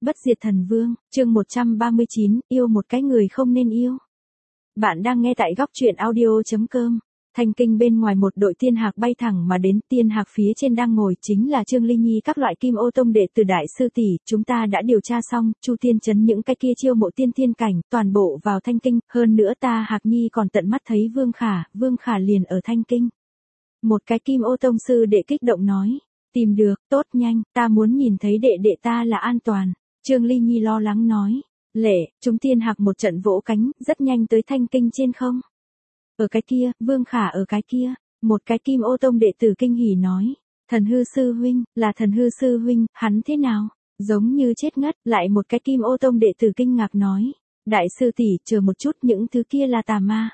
Bất diệt thần vương, chương 139, yêu một cái người không nên yêu. Bạn đang nghe tại góc truyện audio.com. Thanh kinh bên ngoài một đội tiên hạc bay thẳng mà đến, tiên hạc phía trên đang ngồi chính là Trương Ly Nhi các loại Kim Ô Tông đệ từ đại sư tỷ, chúng ta đã điều tra xong, Chu Tiên trấn những cái kia chiêu mộ tiên thiên cảnh, toàn bộ vào Thanh kinh, hơn nữa ta Hạc Nhi còn tận mắt thấy Vương Khả liền ở Thanh kinh. Một cái Kim Ô Tông sư đệ kích động nói, tìm được, tốt nhanh, ta muốn nhìn thấy đệ đệ ta là an toàn. Trương Ly Nhi lo lắng nói, lệ, chúng tiên hạc một trận vỗ cánh, rất nhanh tới Thanh kinh trên không. Ở cái kia, Vương Khả ở cái kia, một cái Kim Ô Tông đệ tử kinh hỉ nói, Thần Hư sư huynh, là Thần Hư sư huynh, hắn thế nào? Giống như chết ngất, lại một cái Kim Ô Tông đệ tử kinh ngạc nói, đại sư tỷ, chờ một chút, những thứ kia là tà ma.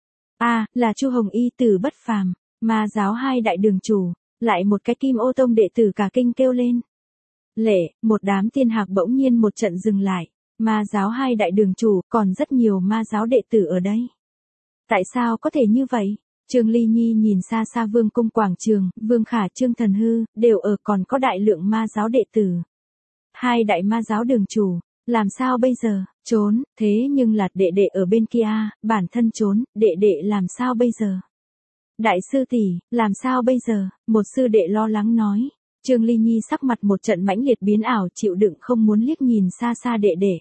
Là Chu Hồng Y Tử Bất Phàm, ma giáo hai đại đường chủ, lại một cái Kim Ô Tông đệ tử cả kinh kêu lên. Lệ, một đám tiên hạc bỗng nhiên một trận dừng lại, ma giáo hai đại đường chủ, còn rất nhiều ma giáo đệ tử ở đây. Tại sao có thể như vậy? Trương Ly Nhi nhìn xa xa Vương cung quảng trường, Vương Khả, Trương Thần Hư, đều ở, còn có đại lượng ma giáo đệ tử. Hai đại ma giáo đường chủ, làm sao bây giờ? Trốn, thế nhưng là đệ đệ ở bên kia, bản thân trốn, đệ đệ làm sao bây giờ? Đại sư tỷ, làm sao bây giờ? Một sư đệ lo lắng nói. Trương Ly Nhi sắc mặt một trận mãnh liệt biến ảo, chịu đựng không muốn liếc nhìn xa xa đệ đệ.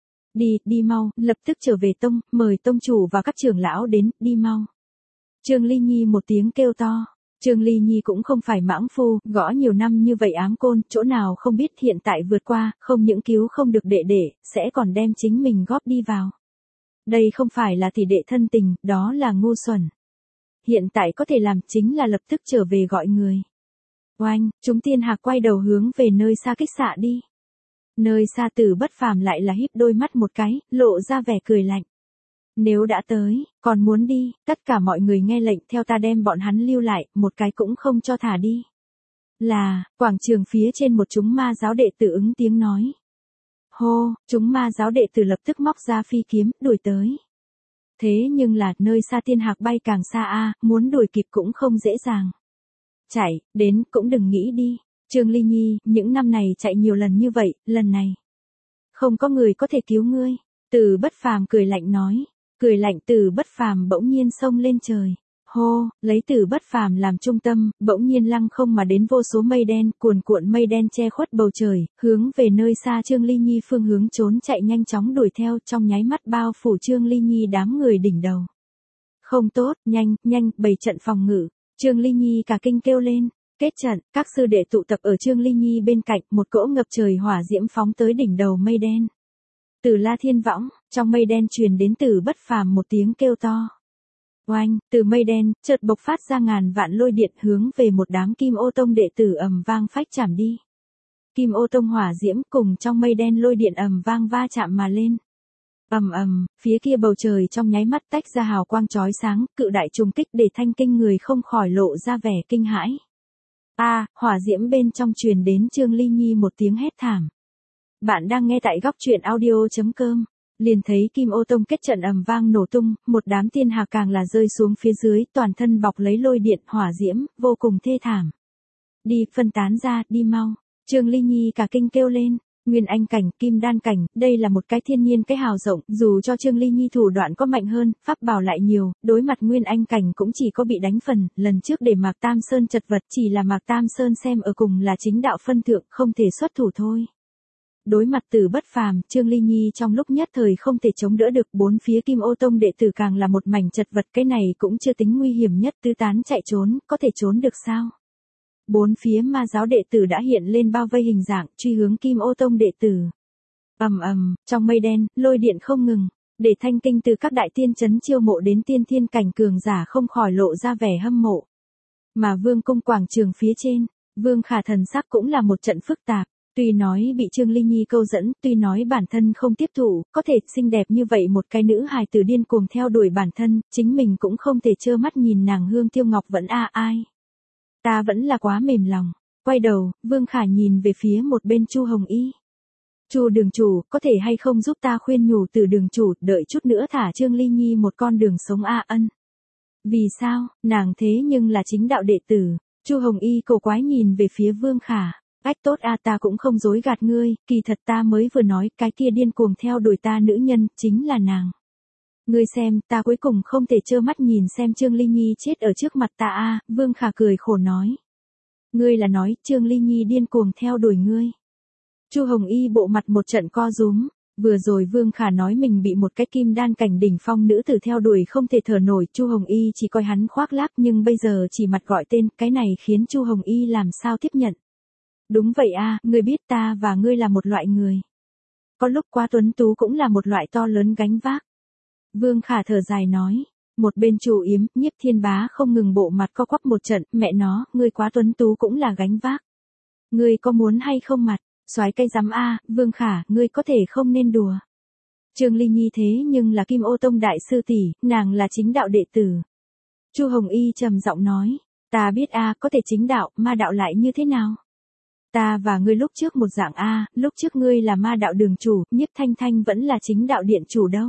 Đi mau, lập tức trở về tông, mời tông chủ và các trưởng lão đến, đi mau. Trương Ly Nhi một tiếng kêu to. Trương Ly Nhi cũng không phải mãng phu, gõ nhiều năm như vậy ám côn, chỗ nào không biết hiện tại vượt qua, không những cứu không được đệ đệ, sẽ còn đem chính mình góp đi vào. Đây không phải là tỷ đệ thân tình, đó là ngu xuẩn. Hiện tại có thể làm chính là lập tức trở về gọi người. Oanh, chúng tiên hạc quay đầu hướng về nơi xa kích xạ đi. Nơi xa Tử Bất Phàm lại là híp đôi mắt một cái, lộ ra vẻ cười lạnh. Nếu đã tới, còn muốn đi, tất cả mọi người nghe lệnh theo ta đem bọn hắn lưu lại, một cái cũng không cho thả đi. Là, quảng trường phía trên một chúng ma giáo đệ tử ứng tiếng nói. Hô, chúng ma giáo đệ tử lập tức móc ra phi kiếm, đuổi tới. Thế nhưng là, nơi xa tiên hạc bay càng xa muốn đuổi kịp cũng không dễ dàng. Chạy, đến, cũng đừng nghĩ đi. Trương Ly Nhi, những năm này chạy nhiều lần như vậy, lần này. Không có người có thể cứu ngươi. Tử Bất Phàm cười lạnh nói. Cười lạnh Tử Bất Phàm bỗng nhiên xông lên trời. Hô, lấy Tử Bất Phàm làm trung tâm, bỗng nhiên lăng không mà đến vô số mây đen, cuồn cuộn mây đen che khuất bầu trời, hướng về nơi xa Trương Ly Nhi phương hướng trốn chạy nhanh chóng đuổi theo, trong nháy mắt bao phủ Trương Ly Nhi đám người đỉnh đầu. Không tốt, nhanh, bày trận phòng ngự. Trương Ly Nhi cả kinh kêu lên. Kết trận, các sư đệ tụ tập ở Trương Ly Nhi bên cạnh, một cỗ ngập trời hỏa diễm phóng tới đỉnh đầu mây đen. Từ La Thiên Võng, trong mây đen truyền đến Tử Bất Phàm một tiếng kêu to. Oanh, từ mây đen, chợt bộc phát ra ngàn vạn lôi điện hướng về một đám Kim Ô Tông đệ tử ầm vang phách chạm đi. Kim Ô Tông hỏa diễm cùng trong mây đen lôi điện ầm vang va chạm mà lên. Ầm, phía kia bầu trời trong nháy mắt tách ra hào quang chói sáng, cự đại trùng kích để Thanh kinh người không khỏi lộ ra vẻ kinh hãi. Hỏa diễm bên trong truyền đến Trương Ly Nhi một tiếng hét thảm. Bạn đang nghe tại góc truyện audio.com. Liền thấy Kim Ô Tông kết trận ầm vang nổ tung, một đám tiên hạc càng là rơi xuống phía dưới, toàn thân bọc lấy lôi điện hỏa diễm, vô cùng thê thảm. Đi, phân tán ra, đi mau. Trương Ly Nhi cả kinh kêu lên. Nguyên anh cảnh, kim đan cảnh, đây là một cái thiên nhiên cái hào rộng, dù cho Trương Ly Nhi thủ đoạn có mạnh hơn, pháp bảo lại nhiều, đối mặt nguyên anh cảnh cũng chỉ có bị đánh phần, lần trước để Mạc Tam Sơn chật vật chỉ là Mạc Tam Sơn xem ở cùng là chính đạo phân thượng, không thể xuất thủ thôi. Đối mặt Tử Bất Phàm, Trương Ly Nhi trong lúc nhất thời không thể chống đỡ được, bốn phía Kim Ô Tông đệ tử càng là một mảnh chật vật, cái này cũng chưa tính nguy hiểm nhất, tứ tán chạy trốn, có thể trốn được sao? Bốn phía ma giáo đệ tử đã hiện lên bao vây hình dạng, truy hướng Kim Ô Tông đệ tử. Ầm, trong mây đen, lôi điện không ngừng, để Thanh kinh từ các đại tiên trấn chiêu mộ đến tiên thiên cảnh cường giả không khỏi lộ ra vẻ hâm mộ. Mà Vương cung quảng trường phía trên, Vương Khả thần sắc cũng là một trận phức tạp, tuy nói bị Trương Ly Nhi câu dẫn, tuy nói bản thân không tiếp thụ, có thể xinh đẹp như vậy một cái nữ hài tử điên cuồng theo đuổi bản thân, chính mình cũng không thể trơ mắt nhìn nàng hương tiêu ngọc vẫn ai. Ta vẫn là quá mềm lòng. Quay đầu, Vương Khả nhìn về phía một bên Chu Hồng Y. Chu đường chủ, có thể hay không giúp ta khuyên nhủ Từ đường chủ, đợi chút nữa thả Trương Ly Nhi một con đường sống ân. Vì sao, nàng thế nhưng là chính đạo đệ tử. Chu Hồng Y cổ quái nhìn về phía Vương Khả. Ách tốt a, ta cũng không dối gạt ngươi, kỳ thật ta mới vừa nói cái kia điên cuồng theo đuổi ta nữ nhân, chính là nàng. Ngươi xem, ta cuối cùng không thể trơ mắt nhìn xem Trương Ly Nhi chết ở trước mặt ta a. Vương Khả cười khổ nói. Ngươi là nói, Trương Ly Nhi điên cuồng theo đuổi ngươi. Chu Hồng Y bộ mặt một trận co rúm, vừa rồi Vương Khả nói mình bị một cái kim đan cảnh đỉnh phong nữ tử theo đuổi không thể thở nổi, Chu Hồng Y chỉ coi hắn khoác lác nhưng bây giờ chỉ mặt gọi tên, cái này khiến Chu Hồng Y làm sao tiếp nhận. Đúng vậy a, ngươi biết ta và ngươi là một loại người. Có lúc quá tuấn tú cũng là một loại to lớn gánh vác. Vương Khả thở dài nói. Một bên Chủ Yếm, Nhiếp Thiên Bá không ngừng bộ mặt co quắp một trận, mẹ nó, ngươi quá tuấn tú cũng là gánh vác. Ngươi có muốn hay không mặt, soái cây rắm a, Vương Khả, ngươi có thể không nên đùa. Trương Ly Nhi thế nhưng là Kim Ô Tông đại sư tỷ, nàng là chính đạo đệ tử. Chu Hồng Y trầm giọng nói, ta biết a, có thể chính đạo, ma đạo lại như thế nào? Ta và ngươi lúc trước một dạng a, lúc trước ngươi là ma đạo đường chủ, Nhiếp Thanh Thanh vẫn là chính đạo điện chủ đâu.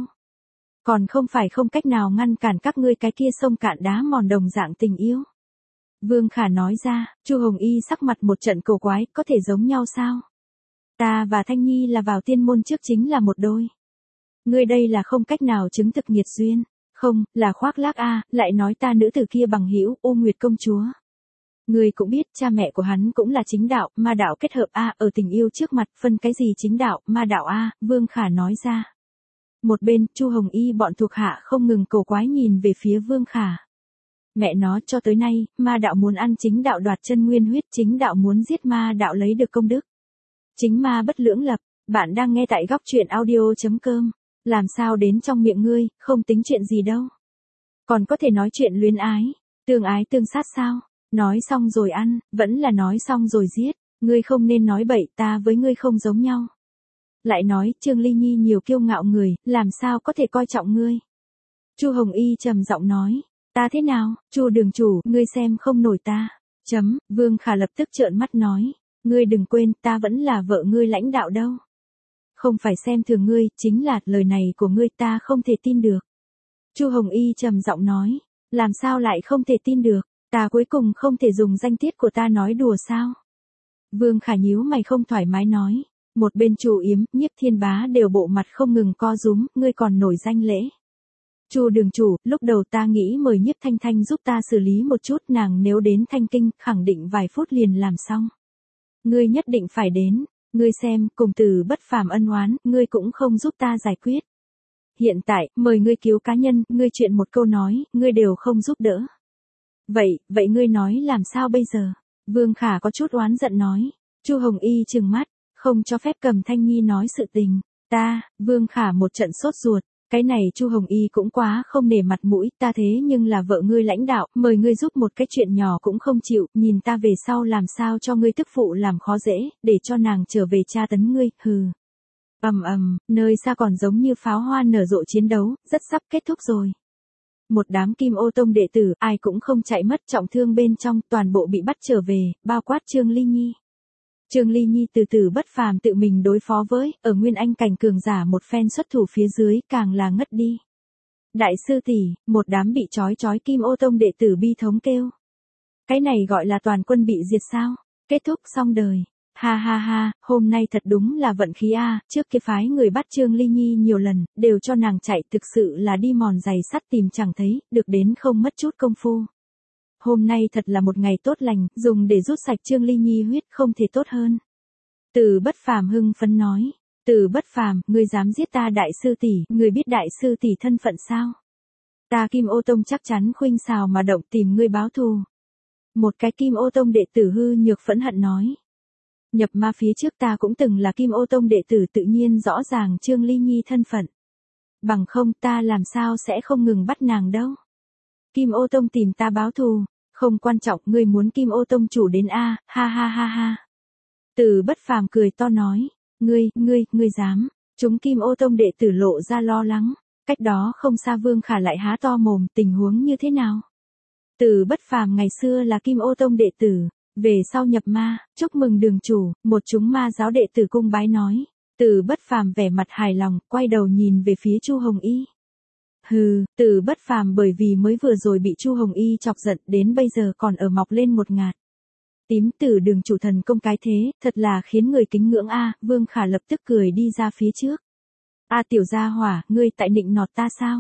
Còn không phải không cách nào ngăn cản các ngươi cái kia sông cạn đá mòn đồng dạng tình yêu. Vương Khả nói ra, Chu Hồng Y sắc mặt một trận cổ quái, có thể giống nhau sao? Ta và Thanh Nhi là vào tiên môn trước chính là một đôi. Ngươi đây là không cách nào chứng thực nghiệt duyên, không, là khoác lác a, lại nói ta nữ tử kia bằng hữu, Ô Nguyệt công chúa. Ngươi cũng biết, cha mẹ của hắn cũng là chính đạo, ma đạo kết hợp a, ở tình yêu trước mặt, phân cái gì chính đạo, ma đạo a, Vương Khả nói ra. Một bên, Chu Hồng Y bọn thuộc hạ không ngừng cổ quái nhìn về phía Vương Khả. Mẹ nó cho tới nay, ma đạo muốn ăn chính đạo đoạt chân nguyên huyết, chính đạo muốn giết ma đạo lấy được công đức. Chính ma bất lưỡng lập, bạn đang nghe tại góc truyện audio.com. Làm sao đến trong miệng ngươi, không tính chuyện gì đâu. Còn có thể nói chuyện luyến ái, tương sát sao? Nói xong rồi ăn, vẫn là nói xong rồi giết. Ngươi không nên nói bậy, ta với ngươi không giống nhau. Lại nói, Trương Ly Nhi nhiều kiêu ngạo người, làm sao có thể coi trọng ngươi. Chu Hồng Y trầm giọng nói, ta thế nào, Chu đường chủ, ngươi xem không nổi ta. Vương Khả lập tức trợn mắt nói, ngươi đừng quên, ta vẫn là vợ ngươi lãnh đạo đâu. Không phải xem thường ngươi, chính là lời này của ngươi ta không thể tin được. Chu Hồng Y trầm giọng nói, làm sao lại không thể tin được, ta cuối cùng không thể dùng danh tiết của ta nói đùa sao. Vương Khả nhíu mày không thoải mái nói. Một bên Chủ Yếm, Nhiếp Thiên Bá đều bộ mặt không ngừng co rúm, ngươi còn nổi danh lễ. Chu đường chủ, lúc đầu ta nghĩ mời Nhiếp Thanh Thanh giúp ta xử lý một chút, nàng nếu đến Thanh Kinh, khẳng định vài phút liền làm xong. Ngươi nhất định phải đến, ngươi xem, cùng Từ Bất Phàm ân oán, ngươi cũng không giúp ta giải quyết. Hiện tại, mời ngươi cứu cá nhân, ngươi chuyện một câu nói, ngươi đều không giúp đỡ. Vậy ngươi nói làm sao bây giờ? Vương Khả có chút oán giận nói. Chu Hồng Y trừng mắt. Không cho phép Cầm Thanh Nhi nói sự tình. Vương Khả một trận sốt ruột. Cái này Chu Hồng Y cũng quá không nể mặt mũi, ta thế nhưng là vợ ngươi lãnh đạo, mời ngươi giúp một cái chuyện nhỏ cũng không chịu, nhìn ta về sau làm sao cho ngươi tức phụ làm khó dễ, để cho nàng trở về tra tấn ngươi, hừ. Nơi xa còn giống như pháo hoa nở rộ chiến đấu, rất sắp kết thúc rồi. Một đám Kim Ô Tông đệ tử, ai cũng không chạy mất, trọng thương bên trong, toàn bộ bị bắt trở về, bao quát Trương Ly Nhi. Trương Ly Nhi từ Bất Phàm tự mình đối phó với, ở Nguyên Anh cảnh cường giả một phen xuất thủ phía dưới, càng là ngất đi. Đại sư tỷ, một đám bị trói Kim Ô Tông đệ tử bi thống kêu. Cái này gọi là toàn quân bị diệt sao? Kết thúc xong đời. Ha, hôm nay thật đúng là vận khí a, trước kia phái người bắt Trương Ly Nhi nhiều lần, đều cho nàng chạy, thực sự là đi mòn giày sắt tìm chẳng thấy, được đến không mất chút công phu. Hôm nay thật là một ngày tốt lành, dùng để rút sạch Trương Ly Nhi huyết không thể tốt hơn. Từ Bất Phàm hưng phấn nói, Từ Bất Phàm, ngươi dám giết ta đại sư tỷ, ngươi biết đại sư tỷ thân phận sao? Ta Kim Ô Tông chắc chắn khuynh xào mà động tìm ngươi báo thù. Một cái Kim Ô Tông đệ tử hư nhược phẫn hận nói. Nhập ma phía trước ta cũng từng là Kim Ô Tông đệ tử, tự nhiên rõ ràng Trương Ly Nhi thân phận. Bằng không ta làm sao sẽ không ngừng bắt nàng đâu. Kim Ô Tông tìm ta báo thù, không quan trọng, ngươi muốn Kim Ô Tông chủ đến a, ha. Từ Bất Phàm cười to nói, ngươi dám, chúng Kim Ô Tông đệ tử lộ ra lo lắng, cách đó không xa Vương Khả lại há to mồm, tình huống như thế nào? Từ Bất Phàm ngày xưa là Kim Ô Tông đệ tử, về sau nhập ma, chúc mừng đường chủ, một chúng ma giáo đệ tử cung bái nói. Từ Bất Phàm vẻ mặt hài lòng, quay đầu nhìn về phía Chu Hồng Y. Hừ, Từ Bất Phàm bởi vì mới vừa rồi bị Chu Hồng Y chọc giận, đến bây giờ còn ở mọc lên một ngạt. Tím Tử Đường chủ thần công cái thế, thật là khiến người kính ngưỡng a. Vương Khả lập tức cười đi ra phía trước. A tiểu gia hỏa, ngươi tại nịnh nọt ta sao?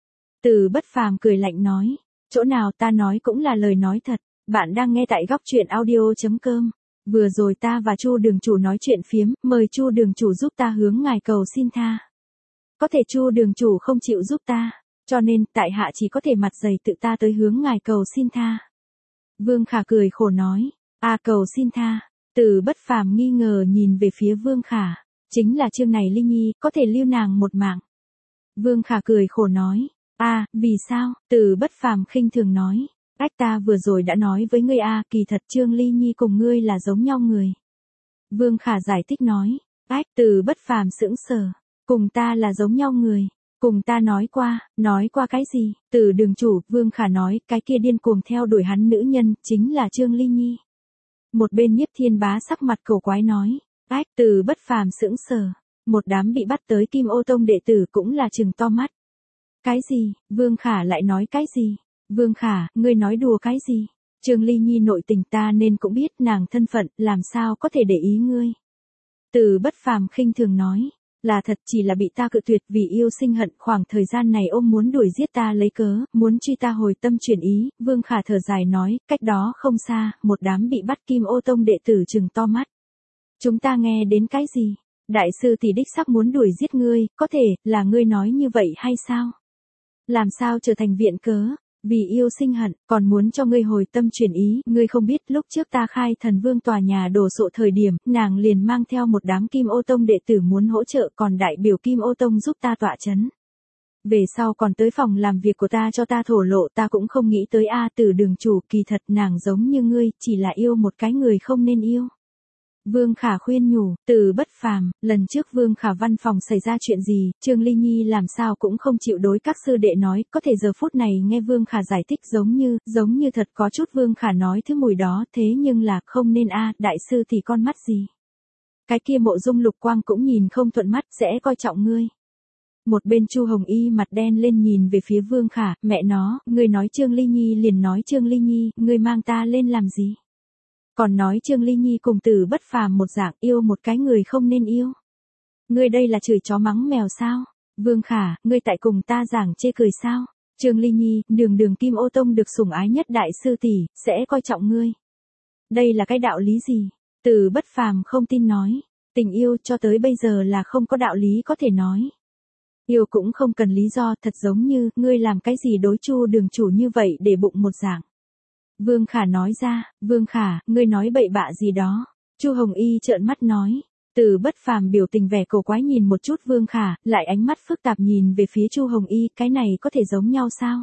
Từ Bất Phàm cười lạnh nói, chỗ nào ta nói cũng là lời nói thật. Bạn đang nghe tại góc truyện audio.com. Vừa rồi ta và Chu đường chủ nói chuyện phiếm, mời Chu đường chủ giúp ta hướng ngài cầu xin tha. Có thể Chu đường chủ không chịu giúp ta, cho nên tại hạ chỉ có thể mặt dày tự ta tới hướng ngài cầu xin tha. Vương Khả cười khổ nói, cầu xin tha. Từ Bất Phàm nghi ngờ nhìn về phía Vương Khả, chính là chương này Ly Nhi, có thể lưu nàng một mạng. Vương Khả cười khổ nói, vì sao? Từ Bất Phàm khinh thường nói, ta vừa rồi đã nói với ngươi kỳ thật Trương Ly Nhi cùng ngươi là giống nhau người. Vương Khả giải thích nói, Từ Bất Phàm sững sờ, cùng ta là giống nhau người. Cùng ta nói qua cái gì? Từ đường chủ, Vương Khả nói, cái kia điên cuồng theo đuổi hắn nữ nhân, chính là Trương Ly Nhi. Một bên Nhiếp Thiên Bá sắc mặt cổ quái nói, Từ Bất Phàm sững sờ, một đám bị bắt tới Kim Ô Tông đệ tử cũng là trừng to mắt. Cái gì? Vương Khả lại nói cái gì? Vương Khả, ngươi nói đùa cái gì? Trương Ly Nhi nội tình ta nên cũng biết nàng thân phận, làm sao có thể để ý ngươi? Từ Bất Phàm khinh thường nói, là thật, chỉ là bị ta cự tuyệt vì yêu sinh hận, khoảng thời gian này ôm muốn đuổi giết ta lấy cớ, muốn truy ta hồi tâm chuyển ý. Vương Khả thở dài nói, cách đó không xa, một đám bị bắt Kim Ô Tông đệ tử trừng to mắt. Chúng ta nghe đến cái gì? Đại sư tỷ đích xác muốn đuổi giết ngươi, có thể là ngươi nói như vậy hay sao? Làm sao trở thành viện cớ? Vì yêu sinh hận, còn muốn cho ngươi hồi tâm chuyển ý. Ngươi không biết lúc trước ta khai Thần Vương tòa nhà đổ sộ thời điểm, nàng liền mang theo một đám Kim Ô Tông đệ tử muốn hỗ trợ, còn đại biểu Kim Ô Tông giúp ta tọa chấn. Về sau còn tới phòng làm việc của ta cho ta thổ lộ, ta cũng không nghĩ tới Từ đường chủ, kỳ thật nàng giống như ngươi, chỉ là yêu một cái người không nên yêu. Vương Khả khuyên nhủ, Từ Bất Phàm, lần trước Vương Khả văn phòng xảy ra chuyện gì, Trương Ly Nhi làm sao cũng không chịu đối các sư đệ nói, có thể giờ phút này nghe Vương Khả giải thích giống như thật có chút Vương Khả nói thứ mùi đó, thế nhưng là không nên đại sư thì con mắt gì. Cái kia Mộ Dung Lục Quang cũng nhìn không thuận mắt, sẽ coi trọng ngươi. Một bên Chu Hồng Y mặt đen lên nhìn về phía Vương Khả, mẹ nó, ngươi nói Trương Ly Nhi liền nói Trương Ly Nhi, ngươi mang ta lên làm gì? Còn nói Trương Ly Nhi cùng Từ Bất Phàm một dạng, yêu một cái người không nên yêu. Ngươi đây là chửi chó mắng mèo sao? Vương Khả, ngươi tại cùng ta giảng chê cười sao? Trương Ly Nhi, đường Kim Ô Tông được sủng ái nhất đại sư tỷ, sẽ coi trọng ngươi. Đây là cái đạo lý gì? Từ Bất Phàm không tin nói, tình yêu cho tới bây giờ là không có đạo lý có thể nói. Yêu cũng không cần lý do, thật giống như, ngươi làm cái gì đối Chu đường chủ như vậy để bụng một dạng. Vương Khả nói ra, Vương Khả, ngươi nói bậy bạ gì đó. Chu Hồng Y trợn mắt nói. Từ Bất Phàm biểu tình vẻ cổ quái nhìn một chút Vương Khả, lại ánh mắt phức tạp nhìn về phía Chu Hồng Y, cái này có thể giống nhau sao?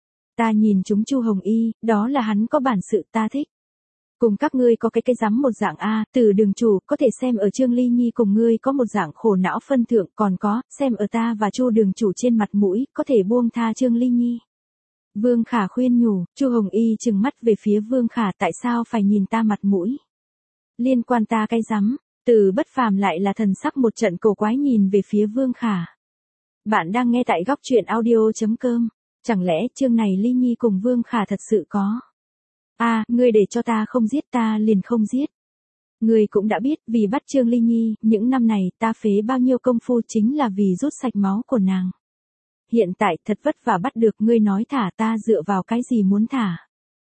Ta nhìn chúng Chu Hồng Y, đó là hắn có bản sự ta thích. Cùng các ngươi có cái rắm một dạng Từ đường chủ, có thể xem ở Trương Ly Nhi cùng ngươi có một dạng khổ não phân thượng, còn có, xem ở ta và Chu đường chủ trên mặt mũi, có thể buông tha Trương Ly Nhi. Vương Khả khuyên nhủ, Chu Hồng Y trừng mắt về phía Vương Khả, tại sao phải nhìn ta mặt mũi? Liên quan ta cái rắm? Từ Bất Phàm lại là thần sắc một trận cổ quái nhìn về phía Vương Khả. Bạn đang nghe tại góc truyện audio.com. Chẳng lẽ chương này Ly Nhi cùng Vương Khả thật sự có? Ngươi để cho ta không giết ta liền không giết. Ngươi cũng đã biết, vì bắt Trương Ly Nhi, những năm này ta phế bao nhiêu công phu chính là vì rút sạch máu của nàng. Hiện tại thật vất vả bắt được, ngươi nói thả ta dựa vào cái gì muốn thả?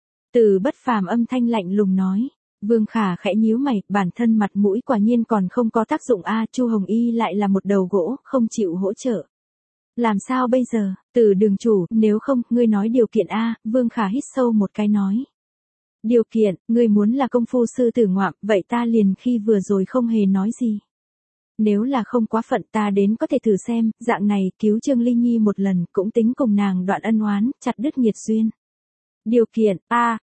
Từ Bất Phàm âm thanh lạnh lùng nói. Vương Khả khẽ nhíu mày, bản thân mặt mũi quả nhiên còn không có tác dụng Chu Hồng Y lại là một đầu gỗ, không chịu hỗ trợ. Làm sao bây giờ? Từ đường chủ, nếu không, ngươi nói điều kiện Vương Khả hít sâu một cái nói. Điều kiện, ngươi muốn là công phu sư tử ngoạm, vậy ta liền khi vừa rồi không hề nói gì. Nếu là không quá phận ta đến có thể thử xem, dạng này cứu Trương Ly Nhi một lần cũng tính cùng nàng đoạn ân oán, chặt đứt nghiệt duyên. Điều kiện,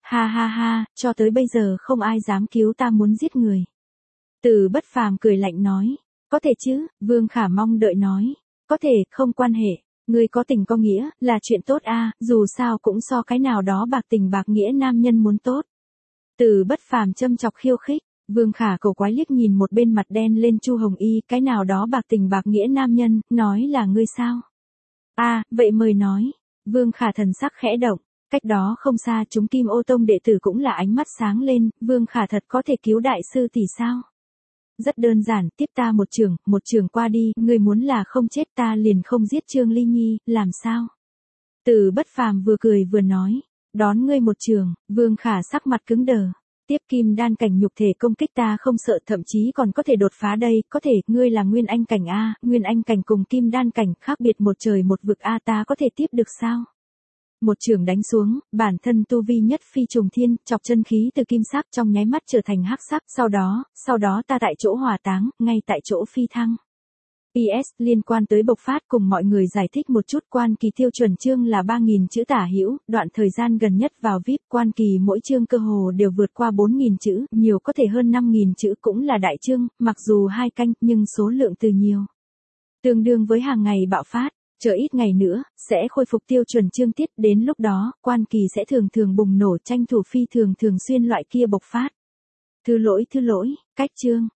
ha, cho tới bây giờ không ai dám cứu ta muốn giết người. Từ Bất Phàm cười lạnh nói, có thể chứ, Vương Khả mong đợi nói, có thể, không quan hệ, ngươi có tình có nghĩa, là chuyện tốt dù sao cũng so cái nào đó bạc tình bạc nghĩa nam nhân muốn tốt. Từ Bất Phàm châm chọc khiêu khích. Vương Khả cổ quái liếc nhìn một bên mặt đen lên Chu Hồng Y, cái nào đó bạc tình bạc nghĩa nam nhân, nói là ngươi sao? Vậy mời nói. Vương Khả thần sắc khẽ động, cách đó không xa chúng Kim Ô Tông đệ tử cũng là ánh mắt sáng lên, Vương Khả thật có thể cứu đại sư tỷ sao? Rất đơn giản, tiếp ta một trường qua đi, ngươi muốn là không chết ta liền không giết Trương Ly Nhi, làm sao? Từ Bất Phàm vừa cười vừa nói, đón ngươi một trường, Vương Khả sắc mặt cứng đờ. Tiếp kim đan cảnh nhục thể công kích ta không sợ, thậm chí còn có thể đột phá đây, có thể, ngươi là nguyên anh cảnh a, nguyên anh cảnh cùng kim đan cảnh khác biệt một trời một vực a, ta có thể tiếp được sao? Một trường đánh xuống, bản thân tu vi nhất phi trùng thiên, chọc chân khí từ kim sắc trong nháy mắt trở thành hắc sắc, sau đó ta tại chỗ hỏa táng, ngay tại chỗ phi thăng. PS, liên quan tới bộc phát cùng mọi người giải thích một chút, quan kỳ tiêu chuẩn chương là 3.000 chữ tả hữu, đoạn thời gian gần nhất vào VIP quan kỳ mỗi chương cơ hồ đều vượt qua 4.000 chữ, nhiều có thể hơn 5.000 chữ cũng là đại chương, mặc dù 2 canh nhưng số lượng từ nhiều. Tương đương với hàng ngày bạo phát, chờ ít ngày nữa, sẽ khôi phục tiêu chuẩn chương tiết, đến lúc đó, quan kỳ sẽ thường thường bùng nổ, tranh thủ phi thường xuyên loại kia bộc phát. Thư lỗi, cách chương.